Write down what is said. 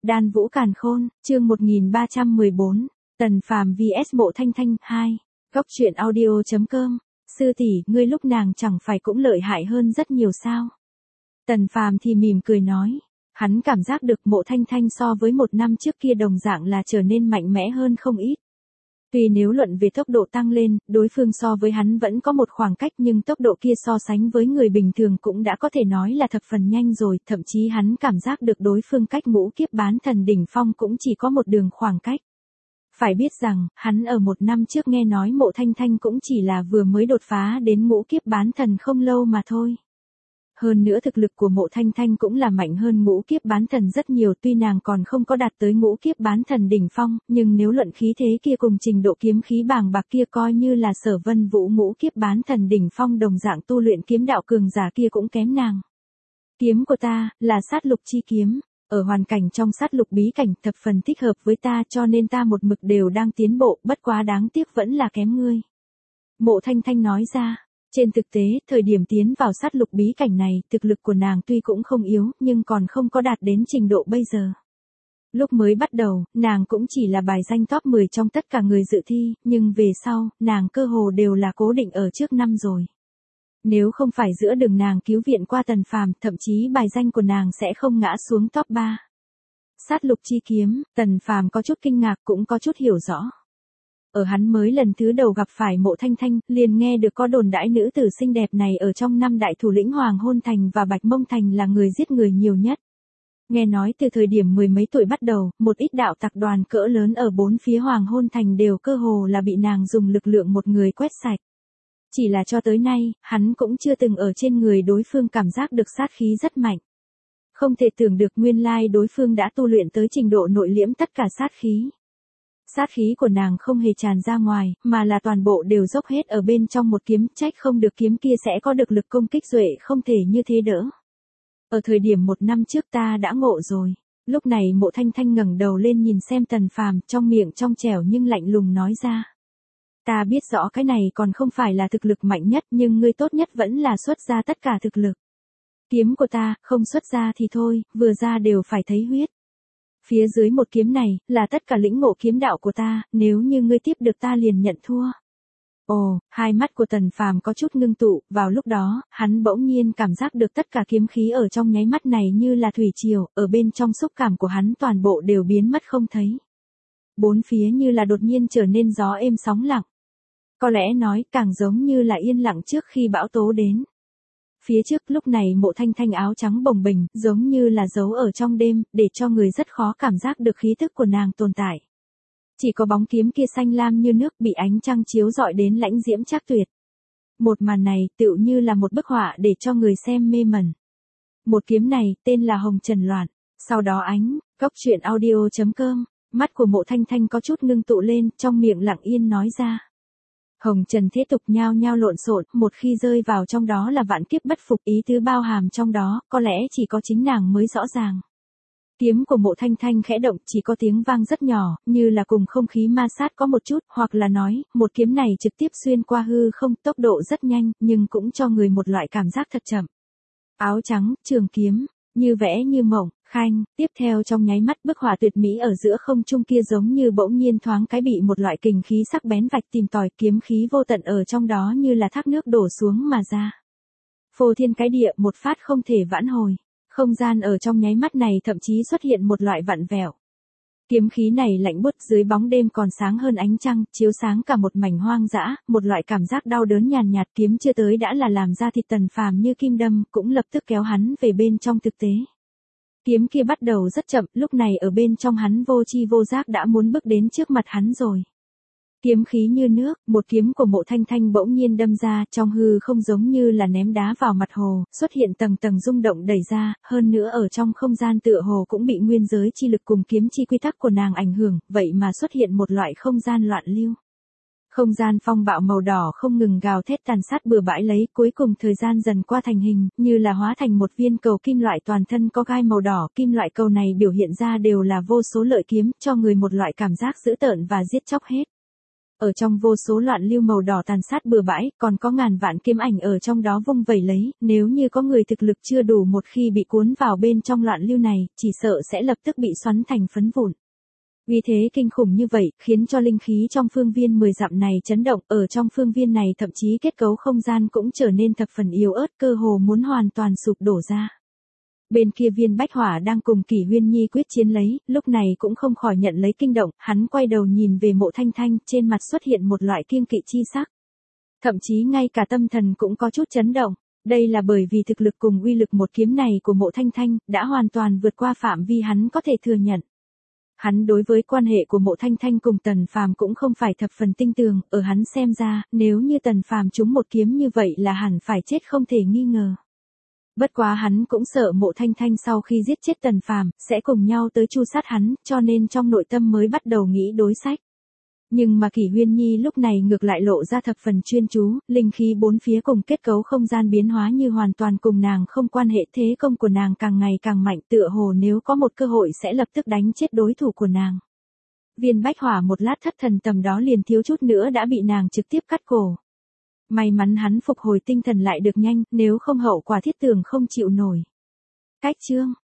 Đan Vũ Càn Khôn, chương 1314, Tần Phàm vs Mộ Thanh Thanh 2. Góc truyện audio.com. Sư tỷ, ngươi lúc nàng chẳng phải cũng lợi hại hơn rất nhiều sao? Tần Phàm thì mỉm cười nói, hắn cảm giác được Mộ Thanh Thanh so với một năm trước kia đồng dạng là trở nên mạnh mẽ hơn không ít. Tuy nếu luận về tốc độ tăng lên, đối phương so với hắn vẫn có một khoảng cách, nhưng tốc độ kia so sánh với người bình thường cũng đã có thể nói là thập phần nhanh rồi, thậm chí hắn cảm giác được đối phương cách ngũ kiếp bán thần đỉnh phong cũng chỉ có một đường khoảng cách. Phải biết rằng, hắn ở một năm trước nghe nói Mộ Thanh Thanh cũng chỉ là vừa mới đột phá đến ngũ kiếp bán thần không lâu mà thôi. Hơn nữa thực lực của Mộ Thanh Thanh cũng là mạnh hơn ngũ kiếp bán thần rất nhiều, tuy nàng còn không có đạt tới ngũ kiếp bán thần đỉnh phong, nhưng nếu luận khí thế kia cùng trình độ kiếm khí bàng bạc kia coi như là Sở Vân Vũ ngũ kiếp bán thần đỉnh phong đồng dạng tu luyện kiếm đạo cường giả kia cũng kém nàng. Kiếm của ta, là sát lục chi kiếm, ở hoàn cảnh trong sát lục bí cảnh thập phần thích hợp với ta, cho nên ta một mực đều đang tiến bộ, bất quá đáng tiếc vẫn là kém ngươi. Mộ Thanh Thanh nói ra. Trên thực tế, thời điểm tiến vào sát lục bí cảnh này, thực lực của nàng tuy cũng không yếu, nhưng còn không có đạt đến trình độ bây giờ. Lúc mới bắt đầu, nàng cũng chỉ là bài danh top 10 trong tất cả người dự thi, nhưng về sau, nàng cơ hồ đều là cố định ở trước năm rồi. Nếu không phải giữa đường nàng cứu viện qua Tần Phàm, thậm chí bài danh của nàng sẽ không ngã xuống top 3. Sát lục chi kiếm, Tần Phàm có chút kinh ngạc cũng có chút hiểu rõ. Ở hắn mới lần thứ đầu gặp phải Mộ Thanh Thanh, liền nghe được có đồn đãi nữ tử xinh đẹp này ở trong năm đại thủ lĩnh Hoàng Hôn Thành và Bạch Mông Thành là người giết người nhiều nhất. Nghe nói từ thời điểm mười mấy tuổi bắt đầu, một ít đạo tặc đoàn cỡ lớn ở bốn phía Hoàng Hôn Thành đều cơ hồ là bị nàng dùng lực lượng một người quét sạch. Chỉ là cho tới nay, hắn cũng chưa từng ở trên người đối phương cảm giác được sát khí rất mạnh. Không thể tưởng được nguyên lai đối phương đã tu luyện tới trình độ nội liễm tất cả sát khí. Sát khí của nàng không hề tràn ra ngoài, mà là toàn bộ đều dốc hết ở bên trong một kiếm, trách không được kiếm kia sẽ có được lực công kích duệ không thể như thế đỡ. Ở thời điểm một năm trước ta đã ngộ rồi. Lúc này Mộ Thanh Thanh ngẩng đầu lên nhìn xem Tần Phàm, trong miệng trong trẻo nhưng lạnh lùng nói ra. Ta biết rõ cái này còn không phải là thực lực mạnh nhất, nhưng ngươi tốt nhất vẫn là xuất ra tất cả thực lực. Kiếm của ta, không xuất ra thì thôi, vừa ra đều phải thấy huyết. Phía dưới một kiếm này, là tất cả lĩnh ngộ kiếm đạo của ta, nếu như ngươi tiếp được ta liền nhận thua. Ồ, hai mắt của Tần Phàm có chút ngưng tụ, vào lúc đó, hắn bỗng nhiên cảm giác được tất cả kiếm khí ở trong nháy mắt này như là thủy triều, ở bên trong xúc cảm của hắn toàn bộ đều biến mất không thấy. Bốn phía như là đột nhiên trở nên gió êm sóng lặng. Có lẽ nói càng giống như là yên lặng trước khi bão tố đến. Phía trước lúc này Mộ Thanh Thanh áo trắng bồng bềnh, giống như là giấu ở trong đêm, để cho người rất khó cảm giác được khí tức của nàng tồn tại. Chỉ có bóng kiếm kia xanh lam như nước bị ánh trăng chiếu rọi đến lãnh diễm trác tuyệt. Một màn này tựu như là một bức họa để cho người xem mê mẩn. Một kiếm này tên là Hồng Trần Loạn. Sau đó góc truyện audio.com, mắt của Mộ Thanh Thanh có chút ngưng tụ lên, trong miệng lặng yên nói ra. Hồng Trần thế tục nhao nhao lộn xộn, một khi rơi vào trong đó là vạn kiếp bất phục, ý tứ bao hàm trong đó, có lẽ chỉ có chính nàng mới rõ ràng. Kiếm của Mộ Thanh Thanh khẽ động, chỉ có tiếng vang rất nhỏ, như là cùng không khí ma sát có một chút, hoặc là nói, một kiếm này trực tiếp xuyên qua hư không, tốc độ rất nhanh, nhưng cũng cho người một loại cảm giác thật chậm. Áo trắng, trường kiếm, như vẽ như mộng, khanh, tiếp theo trong nháy mắt bức họa tuyệt mỹ ở giữa không trung kia giống như bỗng nhiên thoáng cái bị một loại kình khí sắc bén vạch tìm tòi, kiếm khí vô tận ở trong đó như là thác nước đổ xuống mà ra. Phô thiên cái địa, một phát không thể vãn hồi. Không gian ở trong nháy mắt này thậm chí xuất hiện một loại vặn vẹo. Kiếm khí này lạnh buốt dưới bóng đêm còn sáng hơn ánh trăng, chiếu sáng cả một mảnh hoang dã, một loại cảm giác đau đớn nhàn nhạt, kiếm chưa tới đã là làm ra thịt Tần Phàm như kim đâm, cũng lập tức kéo hắn về bên trong thực tế. Kiếm kia bắt đầu rất chậm, lúc này ở bên trong hắn vô tri vô giác đã muốn bước đến trước mặt hắn rồi. Kiếm khí như nước, một kiếm của Mộ Thanh Thanh bỗng nhiên đâm ra, trong hư không giống như là ném đá vào mặt hồ, xuất hiện tầng tầng rung động đẩy ra, hơn nữa ở trong không gian tựa hồ cũng bị nguyên giới chi lực cùng kiếm chi quy tắc của nàng ảnh hưởng, vậy mà xuất hiện một loại không gian loạn lưu. Không gian phong bạo màu đỏ không ngừng gào thét tàn sát bừa bãi lấy, cuối cùng thời gian dần qua thành hình, như là hóa thành một viên cầu kim loại toàn thân có gai màu đỏ, kim loại cầu này biểu hiện ra đều là vô số lợi kiếm, cho người một loại cảm giác dữ tợn và giết chóc hết. Ở trong vô số loạn lưu màu đỏ tàn sát bừa bãi, còn có ngàn vạn kiếm ảnh ở trong đó vung vẩy lấy, nếu như có người thực lực chưa đủ một khi bị cuốn vào bên trong loạn lưu này, chỉ sợ sẽ lập tức bị xoắn thành phấn vụn. Vì thế kinh khủng như vậy, khiến cho linh khí trong phương viên 10 dặm này chấn động, ở trong phương viên này thậm chí kết cấu không gian cũng trở nên thập phần yếu ớt, cơ hồ muốn hoàn toàn sụp đổ ra. Bên kia Viên Bách Hỏa đang cùng Kỷ Huyên Nhi quyết chiến lấy, lúc này cũng không khỏi nhận lấy kinh động, hắn quay đầu nhìn về Mộ Thanh Thanh, trên mặt xuất hiện một loại kiêng kỵ chi sắc. Thậm chí ngay cả tâm thần cũng có chút chấn động, đây là bởi vì thực lực cùng uy lực một kiếm này của Mộ Thanh Thanh, đã hoàn toàn vượt qua phạm vi hắn có thể thừa nhận. Hắn đối với quan hệ của Mộ Thanh Thanh cùng Tần Phàm cũng không phải thập phần tinh tường, ở hắn xem ra, nếu như Tần Phàm trúng một kiếm như vậy là hẳn phải chết không thể nghi ngờ. Bất quá hắn cũng sợ Mộ Thanh Thanh sau khi giết chết Tần Phàm sẽ cùng nhau tới tru sát hắn, cho nên trong nội tâm mới bắt đầu nghĩ đối sách. Nhưng mà Kỷ Huyên Nhi lúc này ngược lại lộ ra thập phần chuyên chú, linh khí bốn phía cùng kết cấu không gian biến hóa như hoàn toàn cùng nàng không quan hệ, thế công của nàng càng ngày càng mạnh, tựa hồ nếu có một cơ hội sẽ lập tức đánh chết đối thủ của nàng. Viên Bách Hỏa một lát thất thần tầm đó liền thiếu chút nữa đã bị nàng trực tiếp cắt cổ. May mắn hắn phục hồi tinh thần lại được nhanh, nếu không hậu quả thiết tưởng không chịu nổi. Cách chương